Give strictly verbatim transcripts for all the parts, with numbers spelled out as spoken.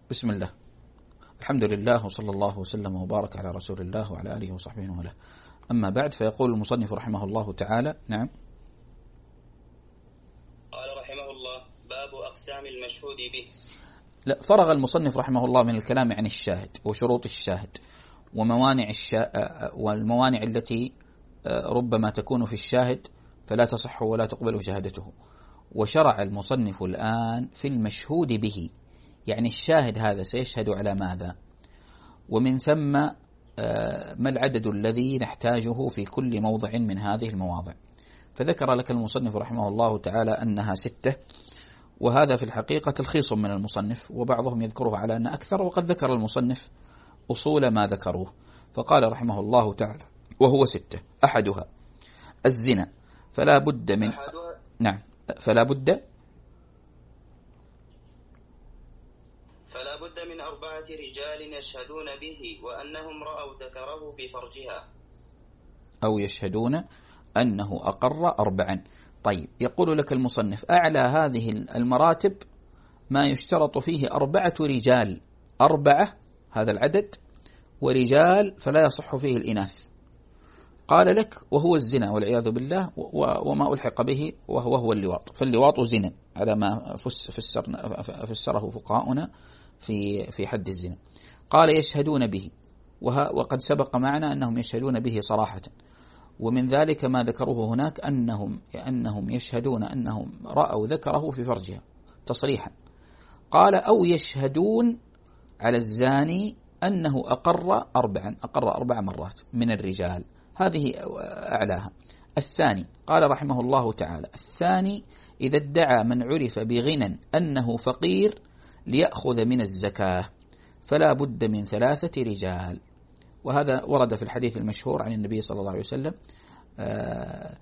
بسم الله، الحمد لله وصلى الله وسلم وبارك على رسول الله وعلى آله وصحبه وله. أما بعد، فيقول المصنف رحمه الله تعالى: نعم. قال رحمه الله: باب أقسام المشهود به. لا، فرغ المصنف رحمه الله من الكلام عن الشاهد وشروط الشاهد وموانع الشا... والموانع التي ربما تكون في الشاهد فلا تصح ولا تقبل شهادته. وشرع المصنف الآن في المشهود به، يعني الشاهد هذا سيشهد على ماذا، ومن ثم ما العدد الذي نحتاجه في كل موضع من هذه المواضع. فذكر لك المصنف رحمه الله تعالى أنها ستة، وهذا في الحقيقة تلخيص من المصنف، وبعضهم يذكره على أن أكثر، وقد ذكر المصنف أصول ما ذكروه. فقال رحمه الله تعالى: وهو ستة. أحدها الزنا، فلا بد من أحدها نعم فلا بد فلا بد من أربعة رجال يشهدون به وأنهم رأوا ذكره في فرجها، أو يشهدون أنه أقر أربعا. طيب، يقول لك المصنف: أعلى هذه المراتب ما يشترط فيه أربعة رجال، أربعة هذا العدد، ورجال فلا يصح فيه الإناث. قال لك: وهو الزنا والعياذ بالله، وما ألحق به وهو هو اللواط، فاللواط زنا على ما فسرنا فسره فقهاؤنا في في حد الزنا. قال: يشهدون به، وقد سبق معنا أنهم يشهدون به صراحة، ومن ذلك ما ذكروه هناك أنهم أنهم يشهدون أنهم رأوا ذكره في فرجها تصريحا. قال: أو يشهدون على الزاني أنه أقر أربعا أقر أربع مرات من الرجال، هذه أعلاها. الثاني قال رحمه الله تعالى: الثاني إذا ادعى من عرف بغنى أنه فقير ليأخذ من الزكاة، فلا بد من ثلاثة رجال. وهذا ورد في الحديث المشهور عن النبي صلى الله عليه وسلم: آآ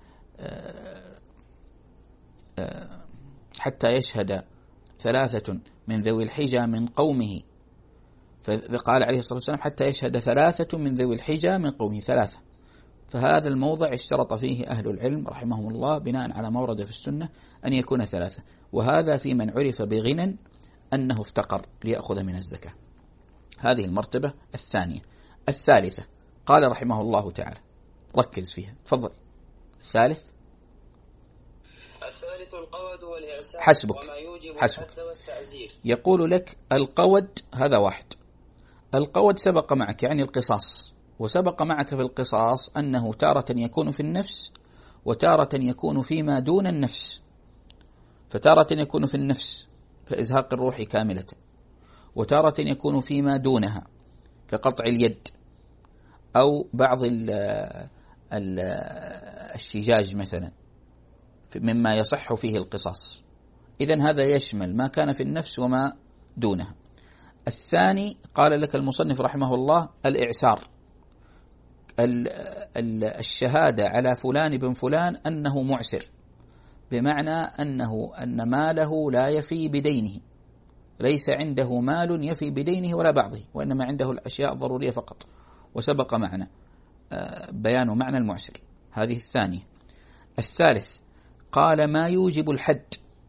آآ حتى يشهد ثلاثة من ذوي الحجى من قومه، فقال عليه الصلاة والسلام: حتى يشهد ثلاثة من ذوي الحجى من قومه، ثلاثة. فهذا الموضع اشترط فيه أهل العلم رحمهم الله بناء على ما ورد في السنة أن يكون ثلاثة، وهذا في من عرف بغنى أنه افتقر ليأخذ من الزكاة. هذه المرتبة الثانية. الثالثة قال رحمه الله تعالى، ركز فيها تفضل. الثالث الثالث القود والإعسار، حسبك وما يوجب حسبك. الحد والتعزير. يقول لك: القود هذا واحد. القود سبق معك يعني القصاص، وسبق معك في القصاص أنه تارة يكون في النفس وتارة يكون فيما دون النفس. فتارة يكون في النفس كإزهاق الروح كاملة، وتارة يكون فيما دونها كقطع اليد أو بعض ال ال الشجاج مثلا مما يصح فيه القصاص. إذن هذا يشمل ما كان في النفس وما دونها. الثاني قال لك المصنف رحمه الله: الإعسار، الشهادة على فلان بن فلان أنه معسر، بمعنى أنه أن ماله لا يفي بدينه، ليس عنده مال يفي بدينه ولا بعضه، وإنما عنده الأشياء الضرورية فقط. وسبق معنا بيان معنى المعسر. هذه الثانية. الثالث قال: ما يوجب الحد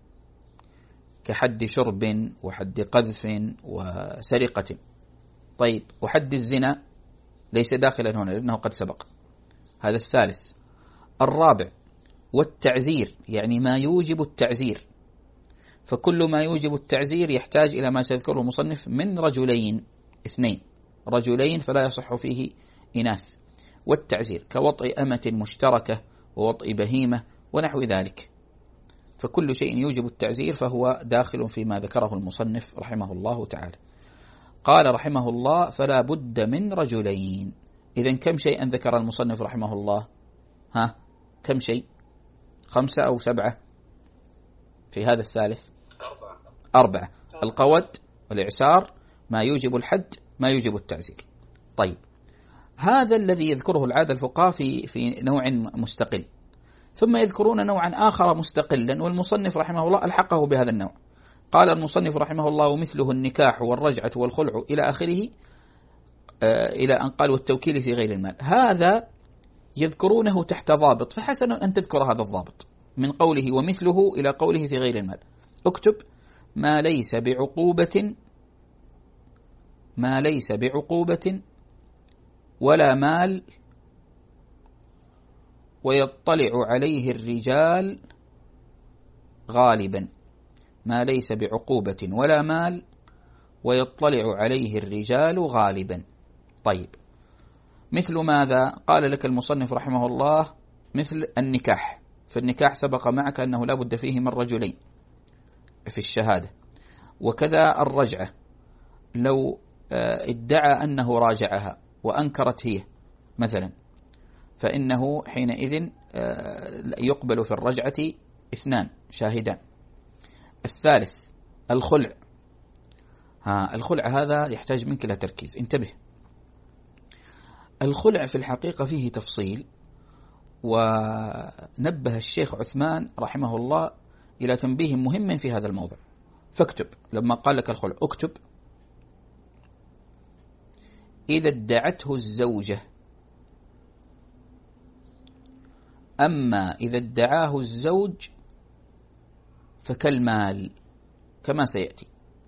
كحد شرب وحد قذف وسرقة. طيب، وحد الزنا ليس داخلا هنا لأنه قد سبق. هذا الثالث. الرابع والتعزير، يعني ما يوجب التعزير، فكل ما يوجب التعزير يحتاج إلى ما سيذكره المصنف من رجلين، اثنين رجلين فلا يصح فيه إناث. والتعزير كوطئ أمة مشتركة ووطئ بهيمة ونحو ذلك، فكل شيء يوجب التعزير فهو داخل فيما ذكره المصنف رحمه الله تعالى. قال رحمه الله: فلا بد من رجلين. إذن كم شيئا ذكر المصنف رحمه الله؟ ها كم شيء؟ خمسة أو سبعة في هذا الثالث؟ أربعة. أربعة: القود والإعسار، ما يوجب الحد، ما يوجب التعزير. طيب، هذا الذي يذكره العادة الفقهاء في في نوع مستقل، ثم يذكرون نوعا آخر مستقلا، والمصنف رحمه الله ألحقه بهذا النوع. قال المصنف رحمه الله: ومثله النكاح والرجعة والخلع إلى آخره، آه إلى أن قال: والتوكيل في غير المال. هذا يذكرونه تحت ضابط، فحسن أن تذكر هذا الضابط من قوله ومثله إلى قوله في غير المال. اكتب: ما ليس بعقوبة ما ليس بعقوبة ولا مال ويطلع عليه الرجال غالبا. ما ليس بعقوبة ولا مال ويطلع عليه الرجال غالبا. طيب، مثل ماذا؟ قال لك المصنف رحمه الله مثل النكاح. في النكاح سبق معك أنه لا بد فيه من رجلين في الشهادة. وكذا الرجعة، لو ادعى أنه راجعها وأنكرت هي مثلا، فإنه حينئذ يقبل في الرجعة اثنان شاهدان. الثالث الخلع. ها الخلع هذا يحتاج منك إلى تركيز، انتبه. الخلع في الحقيقة فيه تفصيل، ونبه الشيخ عثمان رحمه الله إلى تنبيه مهم في هذا الموضوع. فاكتب لما قال لك الخلع، اكتب: إذا ادعته الزوجة، أما إذا ادعاه الزوج فكالمال كما سيأتي.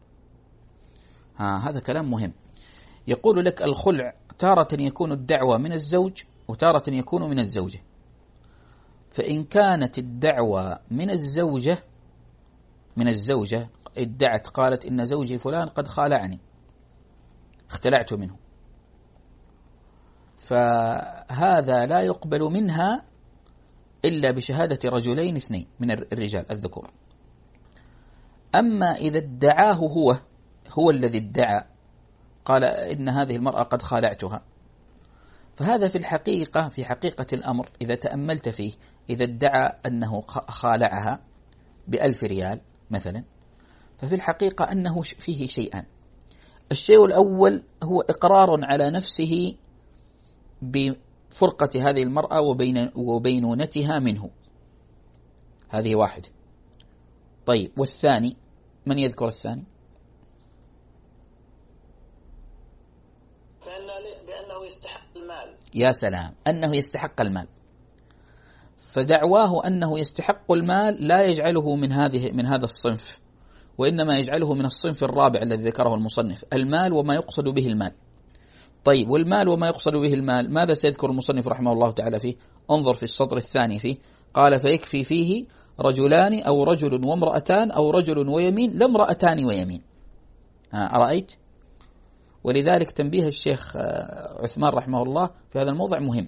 ها هذا كلام مهم. يقول لك الخلع تارة يكون الدعوة من الزوج وتارة يكون من الزوجة. فإن كانت الدعوة من الزوجة من الزوجة ادعت قالت إن زوجي فلان قد خالعني، اختلعت منه، فهذا لا يقبل منها إلا بشهادة رجلين اثنين من الرجال الذكور. أما إذا ادعاه هو هو الذي ادعى قال إن هذه المرأة قد خالعتها، فهذا في الحقيقة في حقيقة الأمر إذا تأملت فيه، إذا ادعى أنه خالعها بألف ريال مثلا، ففي الحقيقة أنه فيه شيئان. الشيء الأول هو إقرار على نفسه بفرقة هذه المرأة وبين وبينونتها منه، هذه واحدة. طيب، والثاني من يذكر الثاني؟ بأنه يستحق المال. يا سلام، أنه يستحق المال. فدعواه أنه يستحق المال لا يجعله من هذه من هذا الصنف، وإنما يجعله من الصنف الرابع الذي ذكره المصنف، المال وما يقصد به المال. طيب، والمال وما يقصد به المال ماذا سيذكر المصنف رحمه الله تعالى فيه؟ انظر في السطر الثاني فيه، قال: فيكفي فيه رجلان أو رجل وامرأتان أو رجل ويمين لا امرأتان ويمين. أرأيت؟ ولذلك تنبيه الشيخ عثمان رحمه الله في هذا الموضع مهم.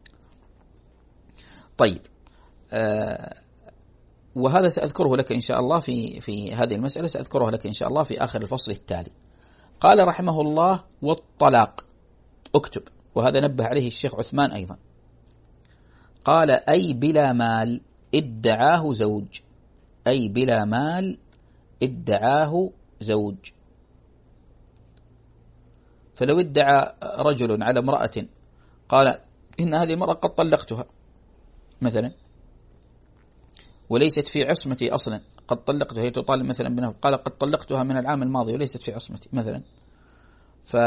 طيب، آه وهذا سأذكره لك إن شاء الله في في هذه المسألة، سأذكره لك إن شاء الله في آخر الفصل التالي. قال رحمه الله: والطلاق، اكتب، وهذا نبه عليه الشيخ عثمان أيضا. قال: أي بلا مال ادعاه زوج، أي بلا مال ادعاه زوج. فلو ادعى رجل على امرأة قال إن هذه المرأة قد طلقتها مثلا، وليست في عصمتي أصلا، قد طلقتها، هي تطالب مثلا بنفسها، قال قد طلقتها من العام الماضي وليست في عصمتي مثلا، ف...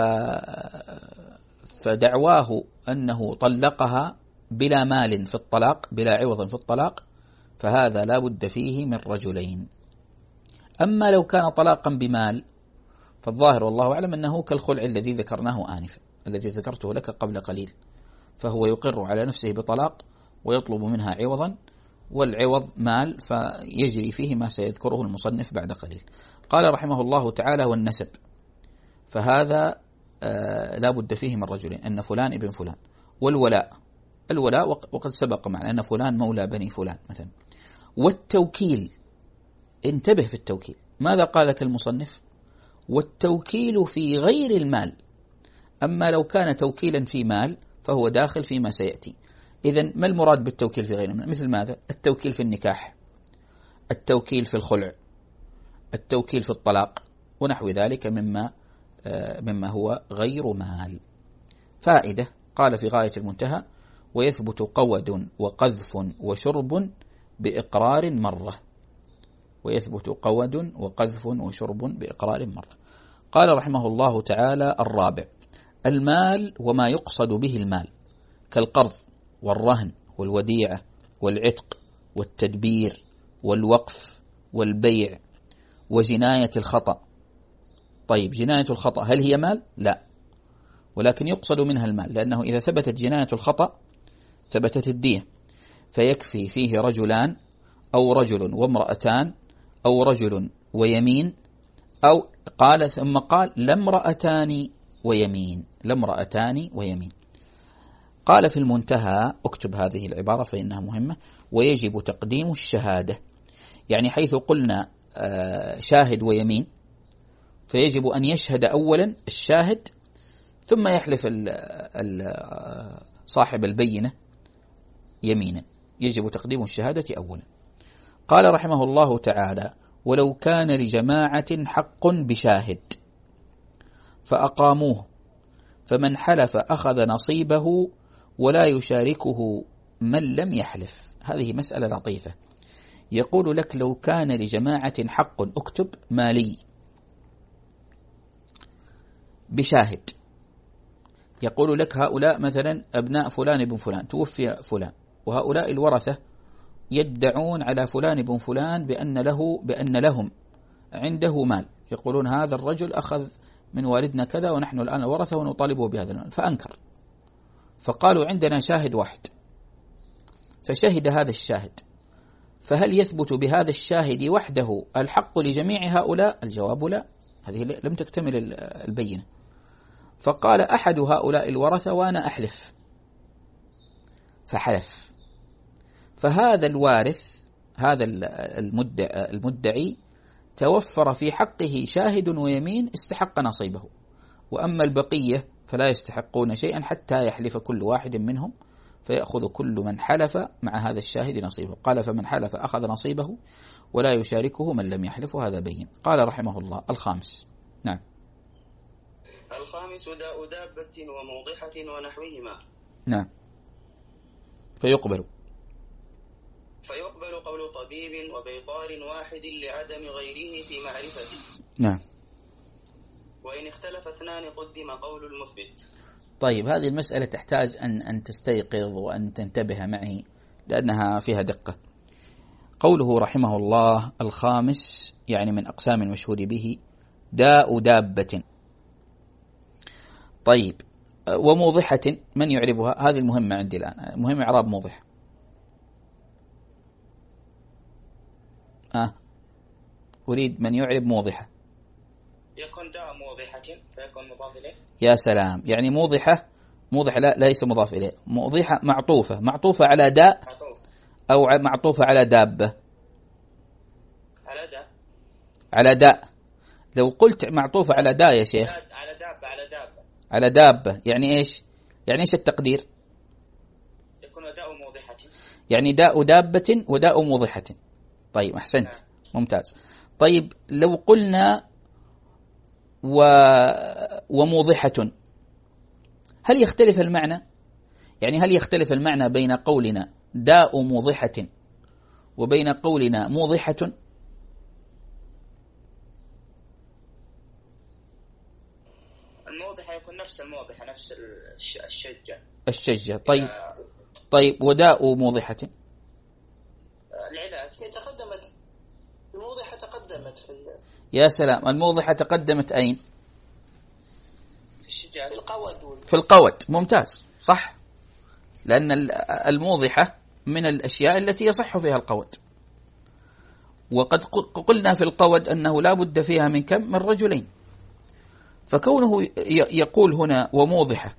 فدعواه أنه طلقها بلا مال في الطلاق، بلا عوض في الطلاق، فهذا لا بد فيه من رجلين. أما لو كان طلاقا بمال فالظاهر والله أعلم أنه كالخلع الذي ذكرناه آنفا، الذي ذكرته لك قبل قليل، فهو يقر على نفسه بطلاق ويطلب منها عوضا، والعوض مال، فيجري فيه ما سيذكره المصنف بعد قليل. قال رحمه الله تعالى: والنسب، فهذا آه لا بد فيه من رجلين، أن فلان ابن فلان. والولاء، الولاء وقد سبق معنا أن فلان مولى بني فلان مثلا. والتوكيل، انتبه في التوكيل، ماذا قال لك المصنف؟ والتوكيل في غير المال. أما لو كان توكيلا في مال فهو داخل فيما سيأتي. إذن ما المراد بالتوكيل في غير المال؟ مثل ماذا؟ التوكيل في النكاح، التوكيل في الخلع، التوكيل في الطلاق، ونحو ذلك مما مما هو غير مال. فائدة، قال في غاية المنتهى: ويثبت قود وقذف وشرب بإقرار مرة. ويثبت قود وقذف وشرب بإقرار مرة. قال رحمه الله تعالى: الرابع، المال وما يقصد به المال، كالقرض والرهن والوديعة والعتق والتدبير والوقف والبيع وجناية الخطأ. طيب جناية الخطأ هل هي مال؟ لا، ولكن يقصد منها المال، لأنه إذا ثبتت جناية الخطأ ثبتت الدية، فيكفي فيه رجلان أو رجل وامرأتان أو رجل ويمين، أو قال ثم قال لامرأتان ويمين، لامرأتان ويمين. قال في المنتهى، اكتب هذه العبارة فإنها مهمة، ويجب تقديم الشهادة، يعني حيث قلنا شاهد ويمين فيجب أن يشهد أولا الشاهد ثم يحلف صاحب البينة يمينا، يجب تقديم الشهادة أولا. قال رحمه الله تعالى: ولو كان لجماعة حق بشاهد فأقاموه فمن حلف أخذ نصيبه ولا يشاركه من لم يحلف. هذه مسألة لطيفة، يقول لك لو كان لجماعة حق، اكتب مالي بشاهد، يقول لك هؤلاء مثلا أبناء فلان بن فلان، توفي فلان، وهؤلاء الورثة يدعون على فلان بن فلان بأن له بأن لهم عنده مال، يقولون هذا الرجل أخذ من والدنا كذا ونحن الآن ورثة ونطالبه بهذا المال، فأنكر، فقالوا عندنا شاهد واحد، فشهد هذا الشاهد، فهل يثبت بهذا الشاهد وحده الحق لجميع هؤلاء؟ الجواب لا، هذه لم تكتمل البينة. فقال أحد هؤلاء الورثة وأنا أحلف، فحلف، فهذا الوارث هذا المدعي, المدعي توفر في حقه شاهد ويمين استحق نصيبه، وأما البقية فلا يستحقون شيئا حتى يحلف كل واحد منهم فيأخذ كل من حلف مع هذا الشاهد نصيبه. قال فمن حلف أخذ نصيبه ولا يشاركه من لم يحلف، هذا بين. قال رحمه الله: الخامس. نعم. الخامس داء دابة وموضحة ونحوهما. نعم. فيقبل فيقبل قول طبيب وبيطار واحد لعدم غيره في معرفته. نعم. وإن اختلف اثنان قدم قول المثبت. طيب هذه المسألة تحتاج أن أن تستيقظ وأن تنتبه معي لأنها فيها دقة. قوله رحمه الله: الخامس يعني من أقسام المشهود به داء دابة. طيب وموضحة من يعربها؟ هذه المهمة عندي الآن، مهم إعراب موضح. آه. أريد من يعرب موضحة. يكون داء موضحة فيكون مضاف إليه. يا سلام، يعني موضحة موضحة لا ليس مضاف إليه، موضحة معطوفة معطوفة على داء معطوف. أو معطوفة على دابة. على داء على داء. لو قلت معطوفة على داء يا شيخ، على دابة على دابة على دابة يعني إيش؟ يعني إيش التقدير؟ يكون داء موضحة، يعني داء دابة وداء موضحة. طيب أحسنت. نعم. ممتاز. طيب لو قلنا و... وموضحة، هل يختلف المعنى؟ يعني هل يختلف المعنى بين قولنا داء موضحة وبين قولنا موضحة؟ الموضحة يكون نفس الموضحة، نفس الشجة الشجة. طيب طيب وداء موضحة؟ العلاج تقدمت الموضحة تقدمت في ال... يا سلام، الموضحة تقدمت أين؟ في الشجاع، في القود. في القود. ممتاز، صح، لأن الموضحة من الأشياء التي يصح فيها القود، وقد قلنا في القود أنه لا بد فيها من كم؟ من رجلين، فكونه يقول هنا وموضحة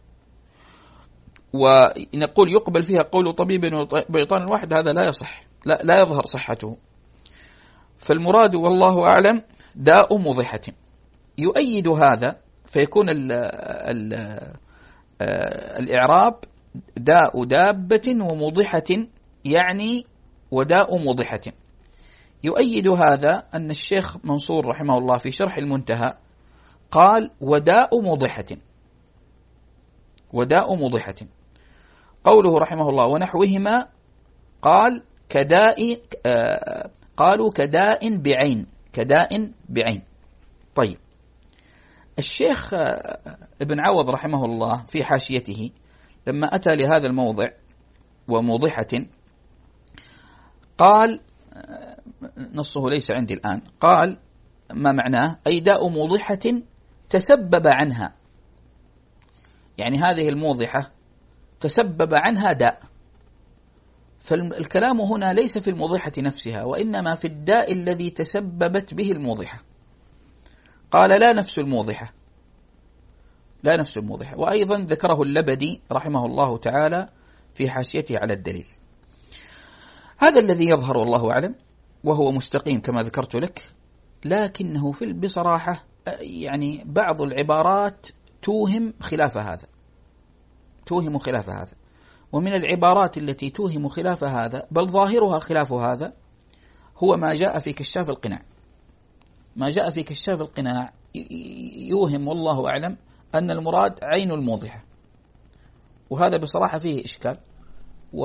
ونقول يقبل فيها قول طبيب وبيطان واحد، هذا لا يصح، لا, لا يظهر صحته. فالمراد والله أعلم داء موضحة. يؤيد هذا فيكون ال ال الإعراب داء دابة وموضحة، يعني وداء موضحة. يؤيد هذا أن الشيخ منصور رحمه الله في شرح المنتهى قال وداء موضحة، وداء موضحة. قوله رحمه الله ونحوهما قال كداء، آه قالوا كداء بعين، كداء بعين. طيب الشيخ ابن عوض رحمه الله في حاشيته لما أتى لهذا الموضع وموضحة قال، نصه ليس عندي الآن، قال ما معناه؟ أي داء موضحة تسبب عنها، يعني هذه الموضحة تسبب عنها داء، فالكلام هنا ليس في الموضحة نفسها وإنما في الداء الذي تسببت به الموضحة. قال لا نفس الموضحة، لا نفس الموضحة. وأيضا ذكره اللبدي رحمه الله تعالى في حاشيته على الدليل. هذا الذي يظهر والله أعلم وهو مستقيم كما ذكرت لك، لكنه في بصراحة يعني بعض العبارات توهم خلاف هذا، توهم خلاف هذا. ومن العبارات التي توهم خلاف هذا بل ظاهرها خلاف هذا هو ما جاء في كشاف القناع. ما جاء في كشاف القناع يوهم والله أعلم أن المراد عين الموضحة، وهذا بصراحة فيه إشكال. و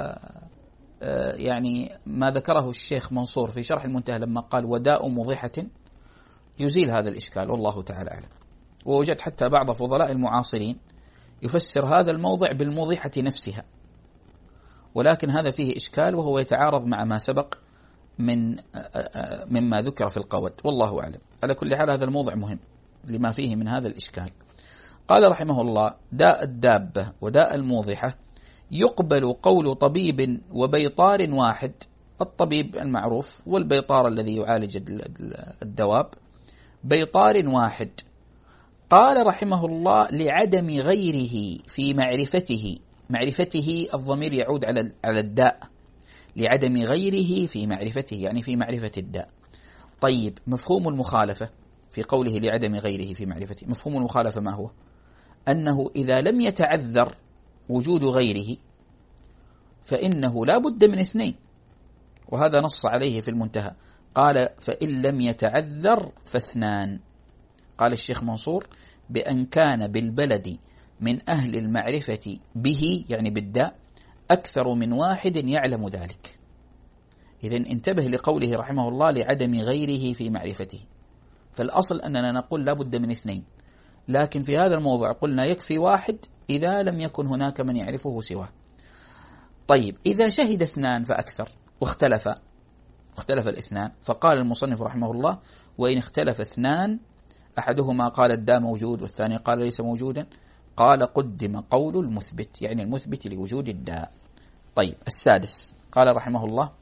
يعني ما ذكره الشيخ منصور في شرح المنتهى لما قال وداء موضحة يزيل هذا الإشكال والله تعالى أعلم. ووجدت حتى بعض فضلاء المعاصرين يفسر هذا الموضع بالموضحة نفسها، ولكن هذا فيه إشكال وهو يتعارض مع ما سبق من مما ذكر في القود والله أعلم. على كل حال هذا الموضع مهم لما فيه من هذا الإشكال. قال رحمه الله داء الدابة وداء الموضحة يقبل قول طبيب وبيطار واحد، الطبيب المعروف والبيطار الذي يعالج الدواب، بيطار واحد. قال رحمه الله لعدم غيره في معرفته، معرفته الضمير يعود على على الداء، لعدم غيره في معرفته يعني في معرفة الداء. طيب مفهوم المخالفة في قوله لعدم غيره في معرفته، مفهوم المخالفة ما هو؟ أنه إذا لم يتعذر وجود غيره فإنه لا بد من اثنين، وهذا نص عليه في المنتهى. قال فإن لم يتعذر فاثنان. قال الشيخ منصور بأن كان بالبلد من أهل المعرفة به يعني بالداء أكثر من واحد يعلم ذلك. إذن انتبه لقوله رحمه الله لعدم غيره في معرفته، فالأصل أننا نقول لا بد من اثنين، لكن في هذا الموضوع قلنا يكفي واحد إذا لم يكن هناك من يعرفه سواه. طيب إذا شهد اثنان فأكثر واختلف اختلف الاثنان، فقال المصنف رحمه الله وإن اختلف اثنان أحدهما قال الداء موجود والثاني قال ليس موجودا، قال قدم قول المثبت يعني المثبت لوجود الداء. طيب السادس قال رحمه الله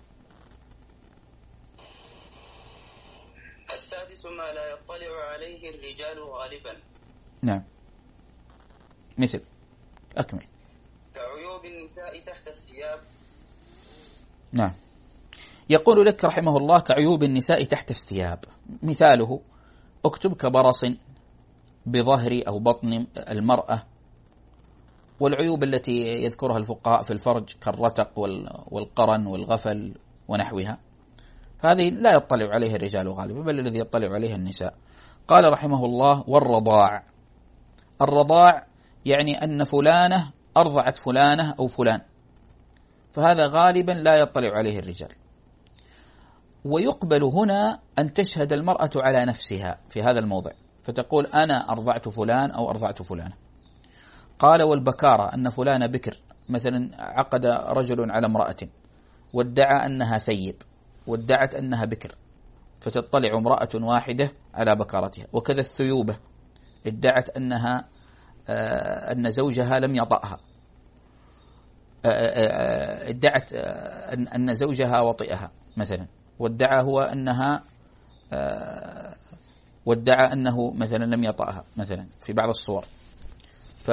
السادس ما لا يطلع عليه الرجال غالبا. نعم مثل أكمل. كعيوب النساء تحت الثياب. نعم يقول لك رحمه الله كعيوب النساء تحت الثياب، مثاله اكتب كبرص بظهر أو بطن المرأة، والعيوب التي يذكرها الفقهاء في الفرج كالرتق والقرن والغفل ونحوها، فهذه لا يطلع عليها الرجال غالبا بل الذي يطلع عليها النساء. قال رحمه الله والرضاع، الرضاع يعني أن فلانة أرضعت فلانة أو فلان، فهذا غالبا لا يطلع عليه الرجال. ويقبل هنا أن تشهد المرأة على نفسها في هذا الموضع فتقول أنا أرضعت فلان أو أرضعت فلانة. قال والبكارة أن فلانة بكر، مثلا عقد رجل على امرأة وادعى أنها ثيب وادعت أنها بكر فتطلع امرأة واحدة على بكارتها. وكذا الثيوبة ادعت أنها آه أن زوجها لم يطأها، آه آه ادعت آه أن زوجها وطئها مثلا، وادعى هو أنها آه وادعى أنه مثلا لم يطأها مثلا في بعض الصور، ف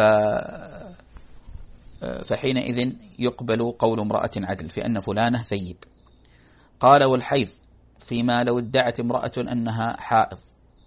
فحينئذ يقبل قول امرأة عدل في أن فلانة ثيب. قال والحيض فيما لو ادعت امرأة أنها حائض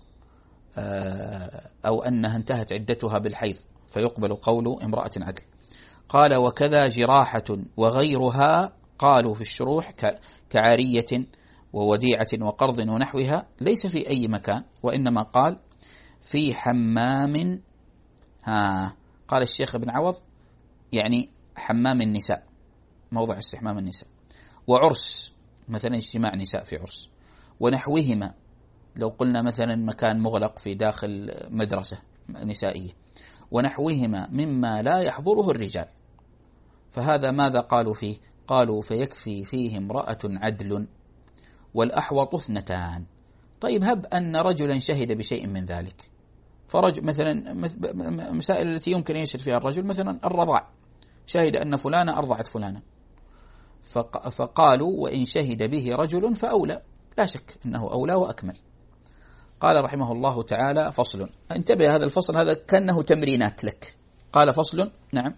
أو أنها انتهت عدتها بالحيض فيقبل قول امرأة عدل. قال وكذا جراحة وغيرها، قالوا في الشروح كعارية ووديعة وقرض ونحوها، ليس في أي مكان وإنما قال في حمام. ها قال الشيخ ابن عوض يعني حمام النساء، موضع استحمام النساء، وعرس مثلا اجتماع نساء في عرس، ونحوهما لو قلنا مثلا مكان مغلق في داخل مدرسة نسائية، ونحوهما مما لا يحضره الرجال. فهذا ماذا قالوا فيه؟ قالوا فيكفي فيه امرأة عدل والأحوط اثنتان. طيب هب أن رجلا شهد بشيء من ذلك فرج مثلا مسائل التي يمكن أن يشهد فيها الرجل، مثلا الرضاع، شهد أن فلانة أرضعت فلانا، فقالوا وإن شهد به رجل فأولى، لا شك أنه أولى وأكمل. قال رحمه الله تعالى فصل، انتبه هذا الفصل هذا كأنه تمرينات لك. قال فصل، نعم.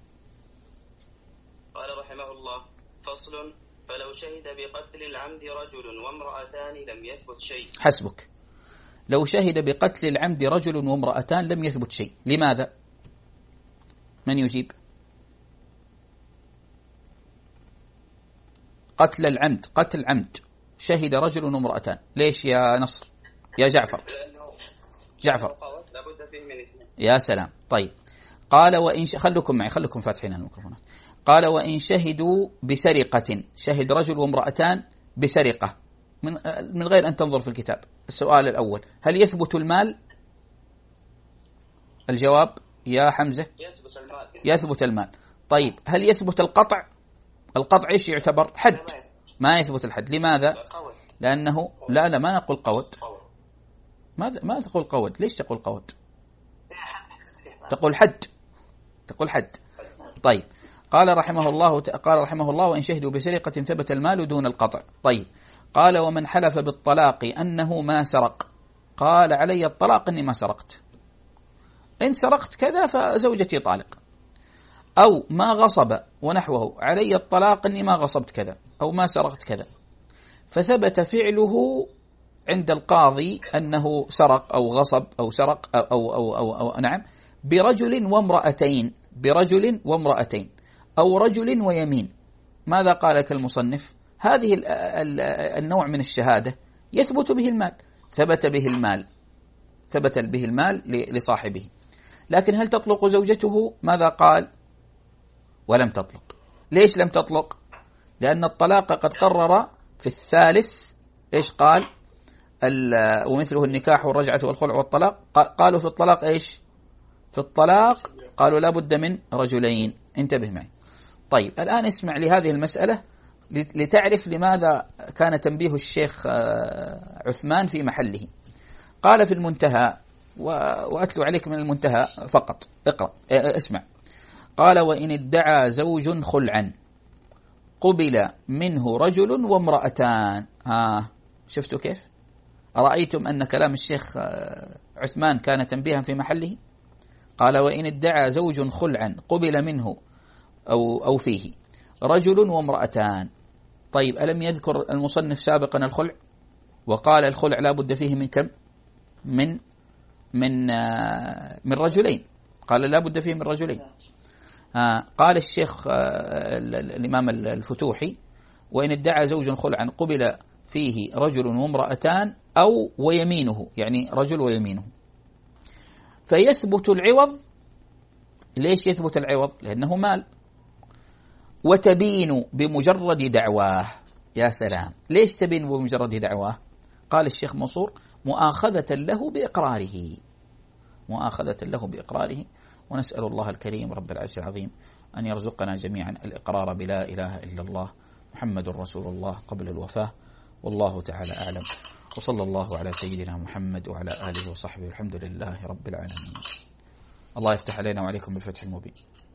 قال رحمه الله فصل، فلو شهد بقتل العمد رجل وامرأتان لم يثبت شيء. حسبك. لو شهد بقتل العمد رجل وامرأتان لم يثبت شيء، لماذا؟ من يجيب؟ قتل العمد، قتل عمد، شهد رجل وامرأتان، ليش يا نصر؟ يا جعفر، جعفر، يا سلام. طيب قال وإن ش... خلكم معي، خلكم فاتحين الميكروفونات. قال وإن شهدوا بسرقة، شهد رجل وامرأتان بسرقة من من غير أن تنظر في الكتاب. السؤال الأول، هل يثبت المال؟ الجواب يا حمزة يثبت المال. يثبت المال. طيب هل يثبت القطع؟ القطع ايش يعتبر؟ حد. ما يثبت الحد. لماذا؟ لأنه لا لا ما نقول قود. ماذا ما تقول قود؟ ليش تقول قود؟ تقول حد، تقول حد. طيب قال رحمه الله قال رحمه الله وإن شهدوا بسرقة ثبت المال دون القطع. طيب قال ومن حلف بالطلاق أنه ما سرق، قال علي الطلاق أني ما سرقت، إن سرقت كذا فزوجتي طالق، أو ما غصب ونحوه، علي الطلاق أني ما غصبت كذا أو ما سرقت كذا، فثبت فعله عند القاضي أنه سرق أو غصب أو سرق أو, أو, أو, أو, أو نعم برجل وامرأتين، برجل وامرأتين أو رجل ويمين. ماذا قال لك المصنف؟ هذه ال ال النوع من الشهادة يثبت به المال، ثبت به المال، ثبت به المال لصاحبه، لكن هل تطلق زوجته؟ ماذا قال؟ ولم تطلق. ليش لم تطلق؟ لأن الطلاق قد قرر في الثالث إيش قال؟ ومثله النكاح والرجعة والخلع والطلاق. قالوا في الطلاق إيش؟ في الطلاق قالوا لا بد من رجلين. انتبه معي. طيب الآن اسمع لهذه المسألة لتعرف لماذا كان تنبيه الشيخ عثمان في محله. قال في المنتهى، وأتلو عليك من المنتهى فقط، اقرأ اسمع. قال وإن ادعى زوج خلعا قبل منه رجل وامرأتان. ها شفتوا كيف؟ أرأيتم أن كلام الشيخ عثمان كان تنبيها في محله؟ قال وإن ادعى زوج خلعا قبل منه أو, أو فيه رجل وامرأتان. طيب ألم يذكر المصنف سابقا الخلع؟ وقال الخلع لا بد فيه من كم؟ من من من رجلين. قال لا بد فيه من رجلين. آه قال الشيخ آه الإمام الفتوحي وإن ادعى زوج خلعا قبل فيه رجل وامرأتان أو ويمينه، يعني رجل ويمينه، فيثبت العوض. ليش يثبت العوض؟ لأنه مال، وتبين بمجرد دعواه. يا سلام، ليش تبين بمجرد دعواه؟ قال الشيخ منصور مؤاخذة له بإقراره، مؤاخذة له بإقراره. ونسأل الله الكريم رب العرش العظيم أن يرزقنا جميعا الإقرار بلا إله إلا الله محمد رسول الله قبل الوفاة. والله تعالى أعلم، وصلى الله على سيدنا محمد وعلى آله وصحبه، الحمد لله رب العالمين. الله يفتح علينا وعليكم بالفتح المبين.